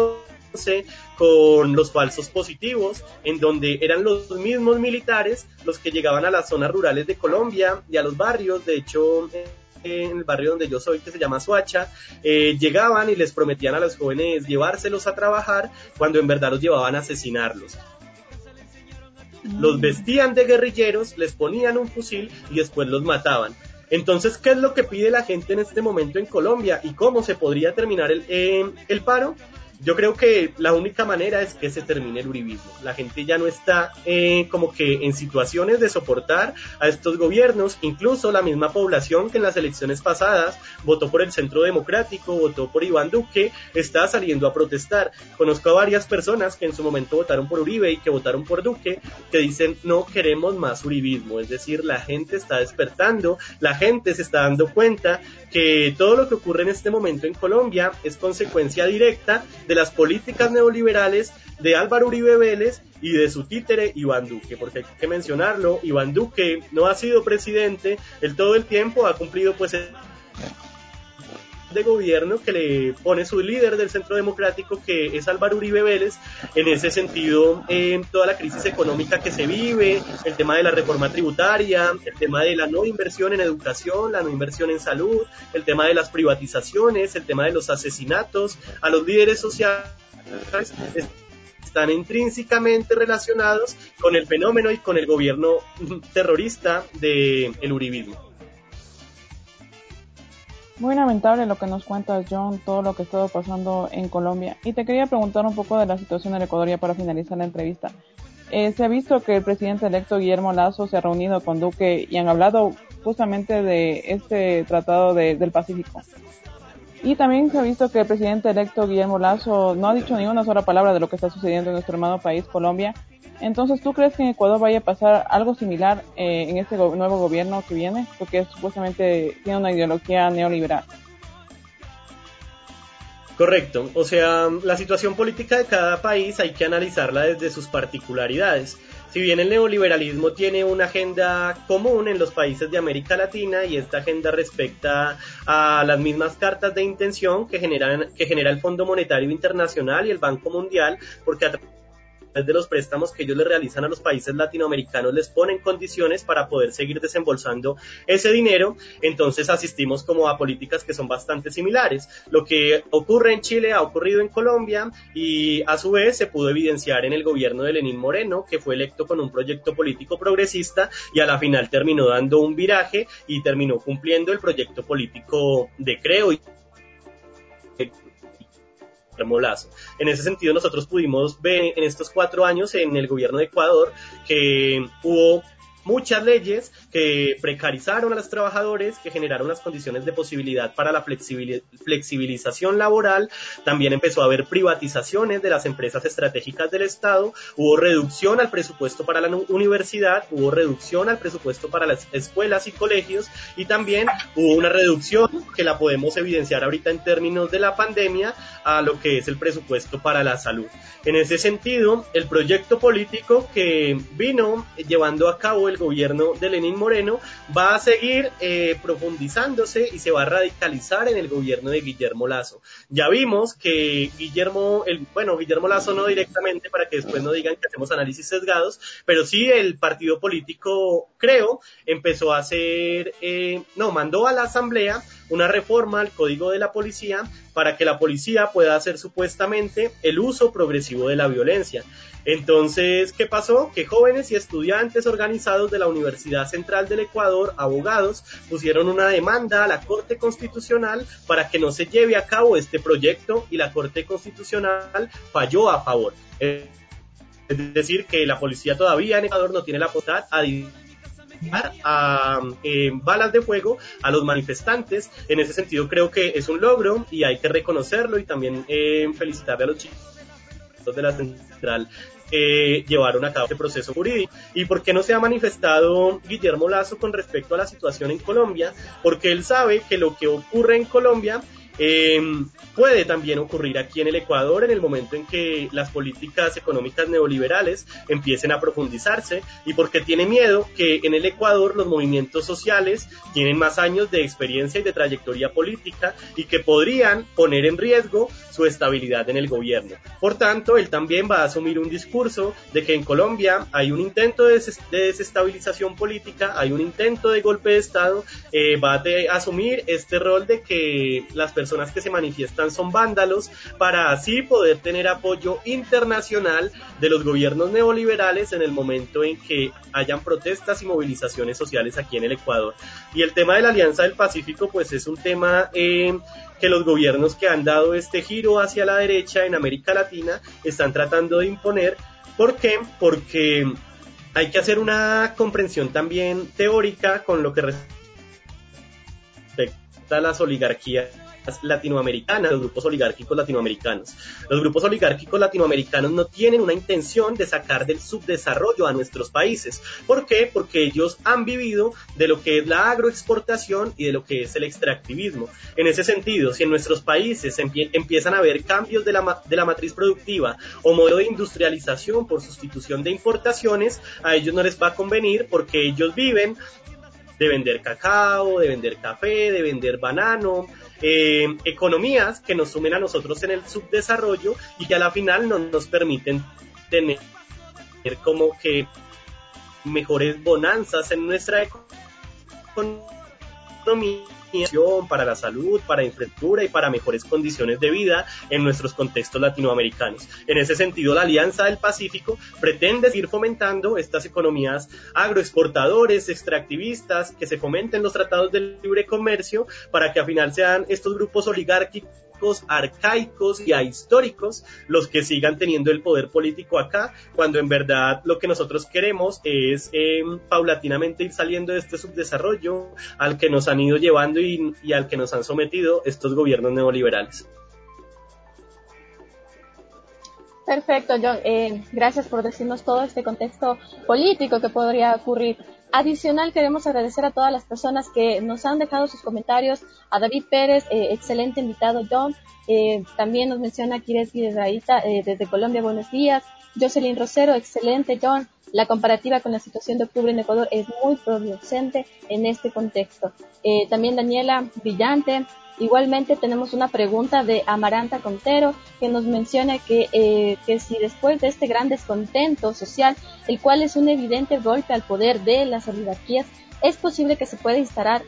G: 2011, con los falsos positivos, en donde eran los mismos militares los que llegaban a las zonas rurales de Colombia y a los barrios. De hecho, en el barrio donde yo soy, que se llama Soacha, llegaban y les prometían a los jóvenes llevárselos a trabajar, cuando en verdad los llevaban a asesinarlos. Los vestían de guerrilleros, les ponían un fusil y después los mataban. Entonces, ¿qué es lo que pide la gente en este momento en Colombia? ¿Y cómo se podría terminar el paro? Yo creo que la única manera es que se termine el uribismo. La gente ya no está como que en situaciones de soportar a estos gobiernos. Incluso la misma población que en las elecciones pasadas votó por el Centro Democrático, votó por Iván Duque, está saliendo a protestar. Conozco a varias personas que en su momento votaron por Uribe y que votaron por Duque, que dicen no queremos más uribismo. Es decir, la gente está despertando, la gente se está dando cuenta que todo lo que ocurre en este momento en Colombia es consecuencia directa de las políticas neoliberales de Álvaro Uribe Vélez y de su títere Iván Duque, porque hay que mencionarlo, Iván Duque no ha sido presidente, él todo el tiempo ha cumplido pues de gobierno que le pone su líder del Centro Democrático, que es Álvaro Uribe Vélez. En ese sentido, toda la crisis económica que se vive, el tema de la reforma tributaria, el tema de la no inversión en educación, la no inversión en salud, el tema de las privatizaciones, el tema de los asesinatos a los líderes sociales, están intrínsecamente relacionados con el fenómeno y con el gobierno terrorista del uribismo.
D: Muy lamentable lo que nos cuentas, John, todo lo que ha estado pasando en Colombia. Y te quería preguntar un poco de la situación en Ecuador ya para finalizar la entrevista. Se ha visto que el presidente electo Guillermo Lasso se ha reunido con Duque y han hablado justamente de este tratado del Pacífico. Y también se ha visto que el presidente electo Guillermo Lasso no ha dicho ni una sola palabra de lo que está sucediendo en nuestro hermano país, Colombia. Entonces, ¿tú crees que en Ecuador vaya a pasar algo similar en este nuevo gobierno que viene? Porque supuestamente tiene una ideología neoliberal.
G: Correcto, o sea, la situación política de cada país hay que analizarla desde sus particularidades. Si bien el neoliberalismo tiene una agenda común en los países de América Latina y esta agenda respecta a las mismas cartas de intención que genera el Fondo Monetario Internacional y el Banco Mundial, porque a través de los préstamos que ellos le realizan a los países latinoamericanos les ponen condiciones para poder seguir desembolsando ese dinero, entonces asistimos como a políticas que son bastante similares. Lo que ocurre en Chile ha ocurrido en Colombia y a su vez se pudo evidenciar en el gobierno de Lenín Moreno, que fue electo con un proyecto político progresista y a la final terminó dando un viraje y terminó cumpliendo el proyecto político de Creo y Lasso. En ese sentido, nosotros pudimos ver en estos 4 años en el gobierno de Ecuador que hubo muchas leyes que precarizaron a los trabajadores, que generaron las condiciones de posibilidad para la flexibilización laboral. También empezó a haber privatizaciones de las empresas estratégicas del Estado, hubo reducción al presupuesto para la universidad, hubo reducción al presupuesto para las escuelas y colegios, y también hubo una reducción que la podemos evidenciar ahorita en términos de la pandemia a lo que es el presupuesto para la salud. En ese sentido, el proyecto político que vino llevando a cabo el gobierno de Lenín Moreno va a seguir profundizándose y se va a radicalizar en el gobierno de Guillermo Lasso. Ya vimos que Guillermo Lasso no directamente, para que después no digan que hacemos análisis sesgados, pero sí el partido político Creo empezó a hacer, mandó a la asamblea una reforma al Código de la Policía para que la policía pueda hacer supuestamente el uso progresivo de la violencia. Entonces, ¿qué pasó? Que jóvenes y estudiantes organizados de la Universidad Central del Ecuador, abogados, pusieron una demanda a la Corte Constitucional para que no se lleve a cabo este proyecto y la Corte Constitucional falló a favor. Es decir, que la policía todavía en Ecuador no tiene la potestad a balas de fuego a los manifestantes. En ese sentido creo que es un logro y hay que reconocerlo y también felicitarle a los chicos de la Central llevaron a cabo este proceso jurídico. ¿Y por qué no se ha manifestado Guillermo Lasso con respecto a la situación en Colombia? Porque él sabe que lo que ocurre en Colombia puede también ocurrir aquí en el Ecuador en el momento en que las políticas económicas neoliberales empiecen a profundizarse, y porque tiene miedo que en el Ecuador los movimientos sociales tienen más años de experiencia y de trayectoria política y que podrían poner en riesgo su estabilidad en el gobierno. Por tanto, él también va a asumir un discurso de que en Colombia hay un intento de desestabilización política, hay un intento de golpe de Estado, va a asumir este rol de que las personas que se manifiestan son vándalos, para así poder tener apoyo internacional de los gobiernos neoliberales en el momento en que hayan protestas y movilizaciones sociales aquí en el Ecuador. Y el tema de la Alianza del Pacífico pues es un tema que los gobiernos que han dado este giro hacia la derecha en América Latina están tratando de imponer. ¿Por qué? Porque hay que hacer una comprensión también teórica con lo que respecta a las oligarquías latinoamericanas, los grupos oligárquicos latinoamericanos. Los grupos oligárquicos latinoamericanos no tienen una intención de sacar del subdesarrollo a nuestros países. ¿Por qué? Porque ellos han vivido de lo que es la agroexportación y de lo que es el extractivismo. En ese sentido, si en nuestros países empiezan a haber cambios de la matriz productiva o modelo de industrialización por sustitución de importaciones, a ellos no les va a convenir, porque ellos viven de vender cacao, de vender café, de vender banano, economías que nos sumen a nosotros en el subdesarrollo y que a la final no nos permiten tener como que mejores bonanzas en nuestra economía, para la salud, para infraestructura y para mejores condiciones de vida en nuestros contextos latinoamericanos. En ese sentido, la Alianza del Pacífico pretende seguir fomentando estas economías agroexportadores, extractivistas, que se fomenten los tratados de libre comercio, para que al final sean estos grupos oligárquicos arcaicos y ahistóricos los que sigan teniendo el poder político acá, cuando en verdad lo que nosotros queremos es paulatinamente ir saliendo de este subdesarrollo al que nos han ido llevando y al que nos han sometido estos gobiernos neoliberales.
F: Perfecto, John. Gracias por decirnos todo este contexto político que podría ocurrir. Adicional, queremos agradecer a todas las personas que nos han dejado sus comentarios. A David Pérez, excelente invitado, John. También nos menciona Kiresi desde Colombia, buenos días. Jocelyn Rosero, excelente, John. La comparativa con la situación de octubre en Ecuador es muy producente en este contexto. También Daniela, brillante. Igualmente tenemos una pregunta de Amaranta Contero, que nos menciona que si después de este gran descontento social, el cual es un evidente golpe al poder de las oligarquías, es posible que se pueda instaurar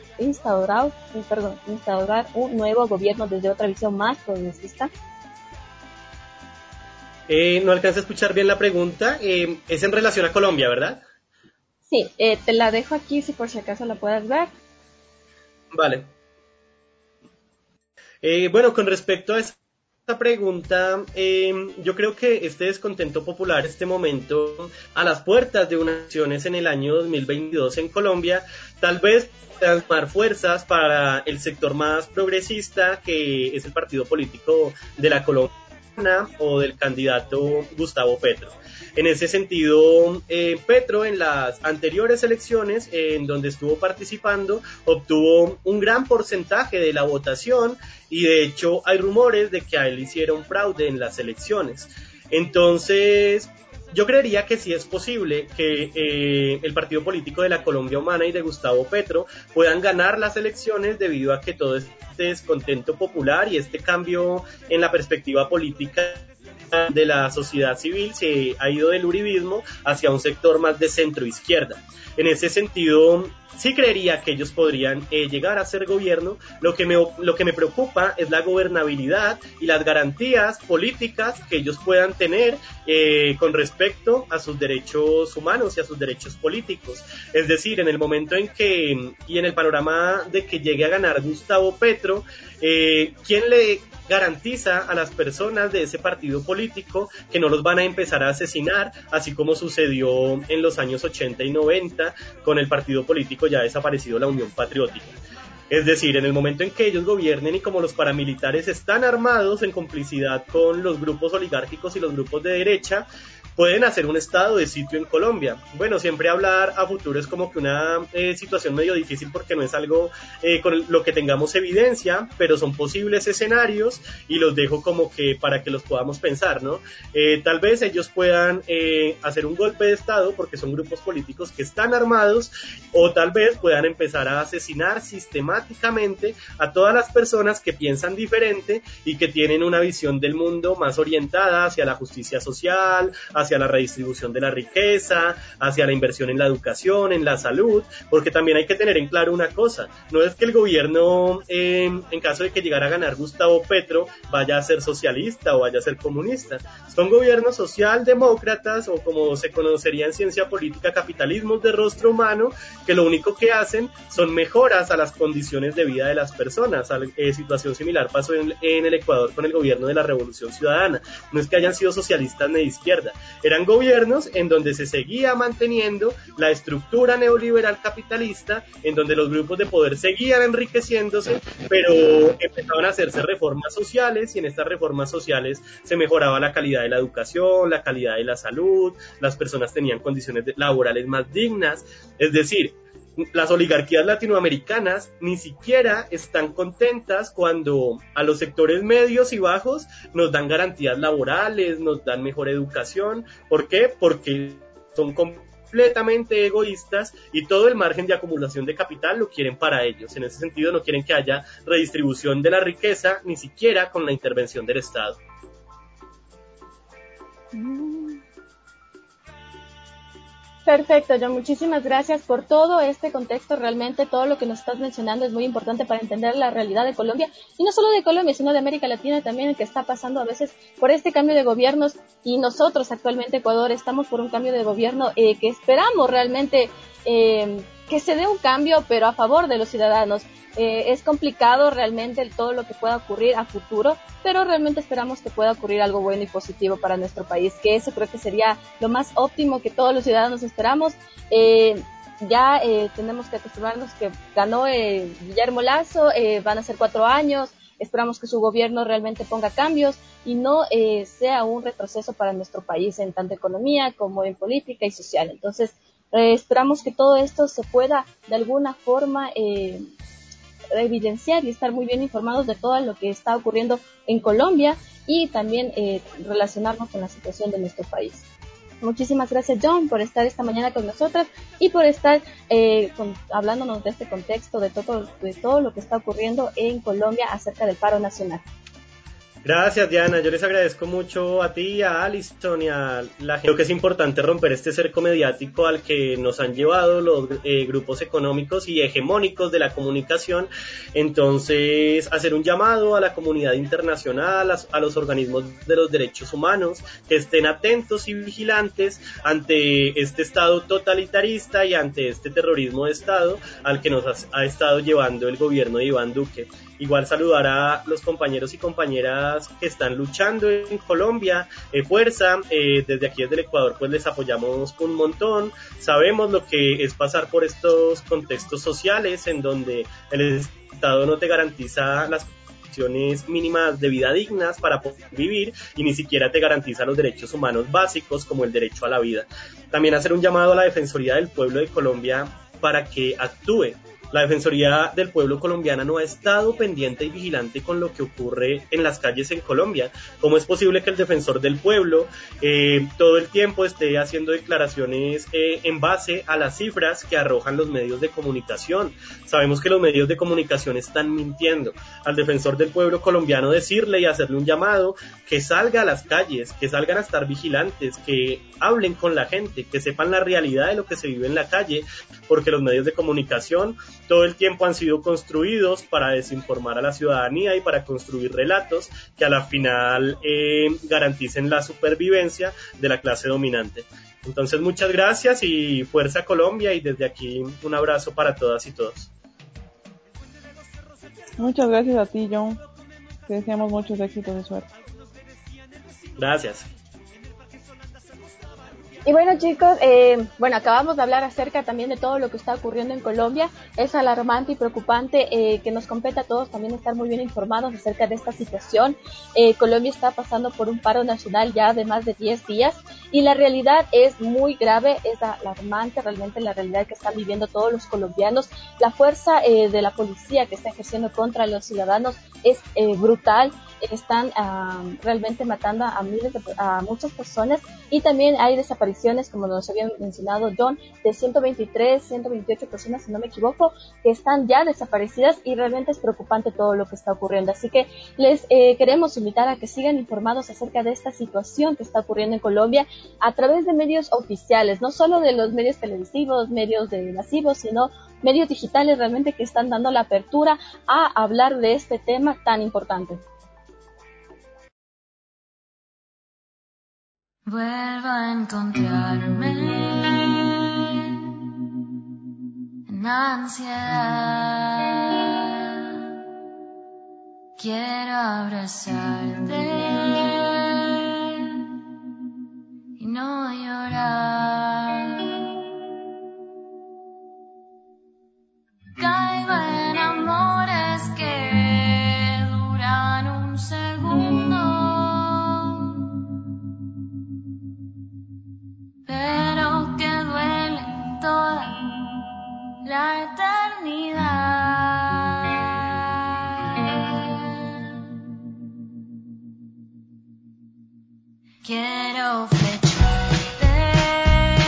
F: un nuevo gobierno desde otra visión más progresista.
G: No alcancé a escuchar bien la pregunta. Es en relación a Colombia, ¿verdad?
F: Sí, te la dejo aquí si por si acaso la puedas ver.
G: Vale. Bueno, con respecto a esta pregunta, yo creo que este descontento popular, este momento a las puertas de unas elecciones en el año 2022 en Colombia, tal vez puedan tomar fuerzas para el sector más progresista, que es el partido político de la Colombia o del candidato Gustavo Petro. En ese sentido, Petro en las anteriores elecciones en donde estuvo participando obtuvo un gran porcentaje de la votación, y de hecho hay rumores de que a él hicieron fraude en las elecciones. Entonces, yo creería que sí es posible que el partido político de la Colombia Humana y de Gustavo Petro puedan ganar las elecciones, debido a que todo este descontento popular y este cambio en la perspectiva política de la sociedad civil se ha ido del uribismo hacia un sector más de centro izquierda. En ese sentido, sí creería que ellos podrían llegar a ser gobierno. Lo que me preocupa es la gobernabilidad y las garantías políticas que ellos puedan tener con respecto a sus derechos humanos y a sus derechos políticos. Es decir, en el momento en que, y en el panorama de que llegue a ganar Gustavo Petro, ¿quién le garantiza a las personas de ese partido político que no los van a empezar a asesinar, así como sucedió en los años 80 y 90 con el partido político ya desaparecido, la Unión Patriótica? Es decir, en el momento en que ellos gobiernen y como los paramilitares están armados en complicidad con los grupos oligárquicos y los grupos de derecha, pueden hacer un estado de sitio en Colombia. Bueno, siempre hablar a futuro es como que una situación medio difícil porque no es algo con lo que tengamos evidencia, pero son posibles escenarios y los dejo como que para que los podamos pensar, ¿no? Tal vez ellos puedan hacer un golpe de estado porque son grupos políticos que están armados, o tal vez puedan empezar a asesinar sistemáticamente a todas las personas que piensan diferente y que tienen una visión del mundo más orientada hacia la justicia social, hacia la redistribución de la riqueza, hacia la inversión en la educación, en la salud, porque también hay que tener en claro una cosa: no es que el gobierno, en caso de que llegara a ganar Gustavo Petro, vaya a ser socialista o vaya a ser comunista. Son gobiernos socialdemócratas, o como se conocería en ciencia política, capitalismos de rostro humano, que lo único que hacen son mejoras a las condiciones de vida de las personas. Situación similar pasó en el Ecuador con el gobierno de la Revolución Ciudadana. No es que hayan sido socialistas ni de izquierda, eran gobiernos en donde se seguía manteniendo la estructura neoliberal capitalista, en donde los grupos de poder seguían enriqueciéndose, pero empezaban a hacerse reformas sociales, y en estas reformas sociales se mejoraba la calidad de la educación, la calidad de la salud, las personas tenían condiciones laborales más dignas. Es decir, las oligarquías latinoamericanas ni siquiera están contentas cuando a los sectores medios y bajos nos dan garantías laborales, nos dan mejor educación. ¿Por qué? Porque son completamente egoístas y todo el margen de acumulación de capital lo quieren para ellos. En ese sentido, no quieren que haya redistribución de la riqueza, ni siquiera con la intervención del Estado.
F: Perfecto, John, muchísimas gracias por todo este contexto. Realmente todo lo que nos estás mencionando es muy importante para entender la realidad de Colombia, y no solo de Colombia, sino de América Latina también, que está pasando a veces por este cambio de gobiernos, y nosotros actualmente, Ecuador, estamos por un cambio de gobierno que esperamos realmente que se dé un cambio, pero a favor de los ciudadanos. Es complicado realmente todo lo que pueda ocurrir a futuro, pero realmente esperamos que pueda ocurrir algo bueno y positivo para nuestro país, que eso creo que sería lo más óptimo que todos los ciudadanos esperamos. Tenemos que acostumbrarnos que ganó Guillermo Lasso, van a ser 4 años, esperamos que su gobierno realmente ponga cambios y no sea un retroceso para nuestro país en tanto economía como en política y social. Entonces, esperamos que todo esto se pueda de alguna forma evidenciar y estar muy bien informados de todo lo que está ocurriendo en Colombia, y también relacionarnos con la situación de nuestro país. Muchísimas gracias, John, por estar esta mañana con nosotras y por estar hablándonos de este contexto, de todo lo que está ocurriendo en Colombia acerca del paro nacional.
G: Gracias, Diana. Yo les agradezco mucho a ti, a Alison y a la gente. Creo que es importante romper este cerco mediático al que nos han llevado los grupos económicos y hegemónicos de la comunicación. Entonces, hacer un llamado a la comunidad internacional, a los organismos de los derechos humanos, que estén atentos y vigilantes ante este Estado totalitarista y ante este terrorismo de Estado al que nos ha estado llevando el gobierno de Iván Duque. Igual saludar a los compañeros y compañeras que están luchando en Colombia, fuerza, desde aquí desde el Ecuador pues les apoyamos un montón. Sabemos lo que es pasar por estos contextos sociales en donde el Estado no te garantiza las condiciones mínimas de vida dignas para poder vivir y ni siquiera te garantiza los derechos humanos básicos como el derecho a la vida. También hacer un llamado a la Defensoría del Pueblo de Colombia para que actúe. La Defensoría del Pueblo colombiana no ha estado pendiente y vigilante con lo que ocurre en las calles en Colombia. ¿Cómo es posible que el Defensor del Pueblo todo el tiempo esté haciendo declaraciones en base a las cifras que arrojan los medios de comunicación? Sabemos que los medios de comunicación están mintiendo. Al Defensor del Pueblo colombiano decirle y hacerle un llamado que salga a las calles, que salgan a estar vigilantes, que hablen con la gente, que sepan la realidad de lo que se vive en la calle, porque los medios de comunicación todo el tiempo han sido construidos para desinformar a la ciudadanía y para construir relatos que a la final garanticen la supervivencia de la clase dominante. Entonces, muchas gracias y fuerza Colombia, y desde aquí un abrazo para todas y todos.
D: Muchas gracias a ti, John. Te deseamos muchos éxitos y suerte.
G: Gracias.
F: Y bueno, chicos, acabamos de hablar acerca también de todo lo que está ocurriendo en Colombia. Es alarmante y preocupante que nos compete a todos también estar muy bien informados acerca de esta situación. Colombia está pasando por un paro nacional ya de más de 10 días y la realidad es muy grave, es alarmante realmente la realidad que están viviendo todos los colombianos. La fuerza de la policía que está ejerciendo contra los ciudadanos es brutal. Están realmente matando a muchas personas y también hay desapariciones, como nos había mencionado John, de 123, 128 personas, si no me equivoco, que están ya desaparecidas y realmente es preocupante todo lo que está ocurriendo. Así que les queremos invitar a que sigan informados acerca de esta situación que está ocurriendo en Colombia a través de medios oficiales, no solo de los medios televisivos, medios masivos, sino medios digitales realmente que están dando la apertura a hablar de este tema tan importante.
H: Vuelvo a encontrarme en ansiedad. Quiero abrazarte y no llorar. Caigo en amores que duran un segundo, pero que duelen toda la eternidad. Quiero flecharte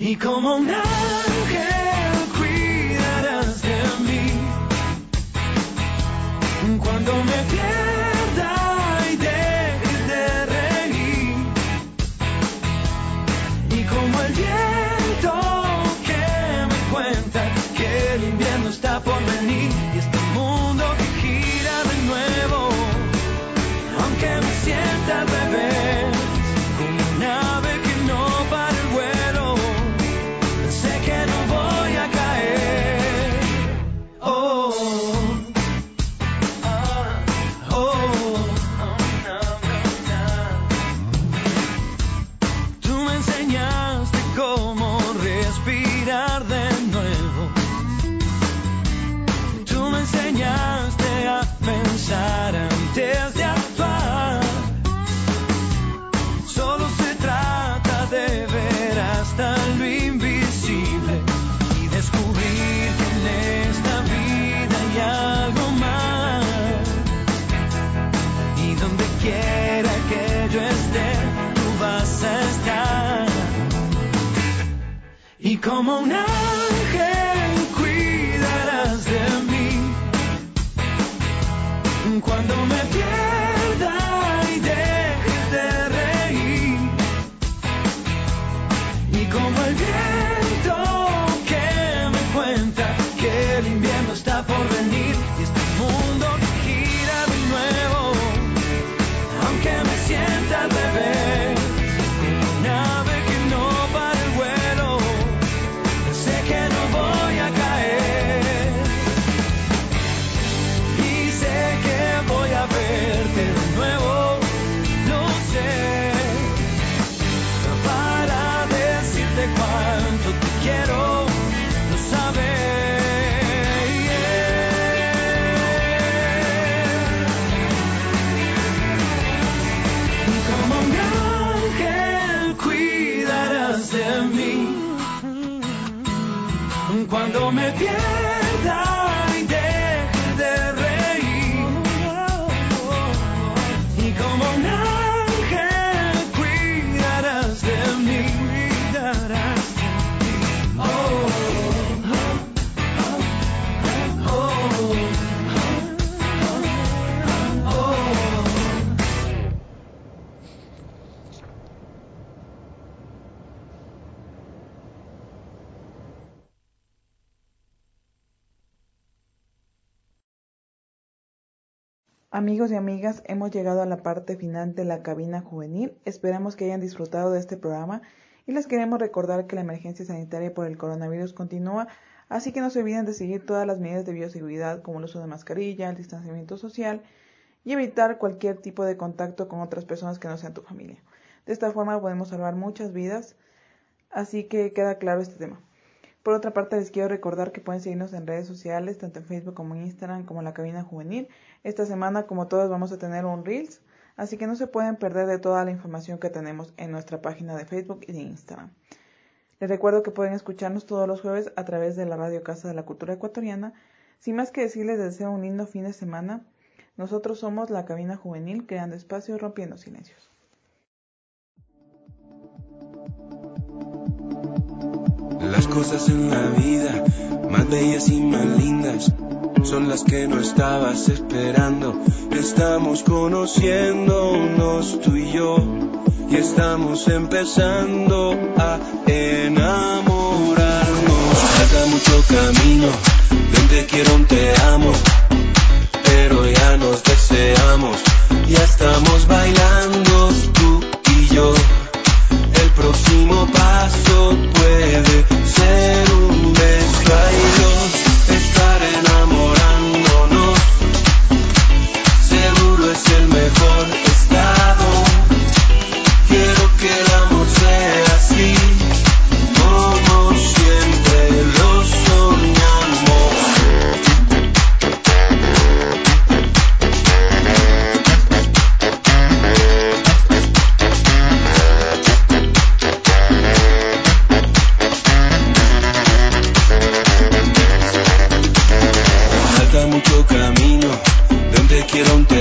E: Y como un ángel cuidarás de mí cuando me pierda y deje de reír. Y como el viento que me cuenta que el invierno está por venir y este mundo que gira de nuevo, aunque me sienta al revés, como un ave que no para el vuelo, sé que no voy a caer. Oh, oh, oh, no. Tú me enseñaste cómo respirar de nuevo. Tú me enseñaste a pensar antes de actuar. Solo se trata de ver hasta lo invisible y descubrir que en esta vida hay algo más. Y donde quiera que yo esté, tú vas a estar. Y como un ángel cuidarás de mí cuando me pierda y deje de reír. Y como el viento que me cuenta que el invierno está por venir y este mundo que gira de nuevo, aunque me sienta al revés, como un ave que no para el vuelo, sé que no voy a caer. Y sé que voy a verte de nuevo, lo sé, para decirte cuánto te quiero, lo sabes. Y como un ángel cuidarás de mí cuando me pierda y deje de reír. Y como un ángel cuidarás de mí. Oh, oh, oh, oh.
D: Amigos y amigas, hemos llegado a la parte final de la cabina juvenil. Esperamos que hayan disfrutado de este programa y les queremos recordar que la emergencia sanitaria por el coronavirus continúa, así que no se olviden de seguir todas las medidas de bioseguridad como el uso de mascarilla, el distanciamiento social y evitar cualquier tipo de contacto con otras personas que no sean tu familia. De esta forma podemos salvar muchas vidas, así que queda claro este tema. Por otra parte, les quiero recordar que pueden seguirnos en redes sociales, tanto en Facebook como en Instagram, como La Cabina Juvenil. Esta semana, como todos, vamos a tener un Reels, así que no se pueden perder de toda la información que tenemos en nuestra página de Facebook y de Instagram. Les recuerdo que pueden escucharnos todos los jueves a través de la Radio Casa de la Cultura Ecuatoriana. Sin más que decirles, les deseo un lindo fin de semana. Nosotros somos La Cabina Juvenil, creando espacios, rompiendo silencios.
I: Las cosas en la vida, más bellas y más lindas, son las que no estabas esperando. Estamos conociéndonos tú y yo, y estamos empezando a enamorarnos. Falta mucho camino, de un te quiero, un te amo, pero ya nos deseamos, ya estamos bailando tú y yo. El próximo paso puede ser un beso, hay dos, estar enamorándonos, seguro es el mejor estado. Quiero que el amor sea así, como siempre lo soñamos. Falta mucho camino, de un te quiero, un te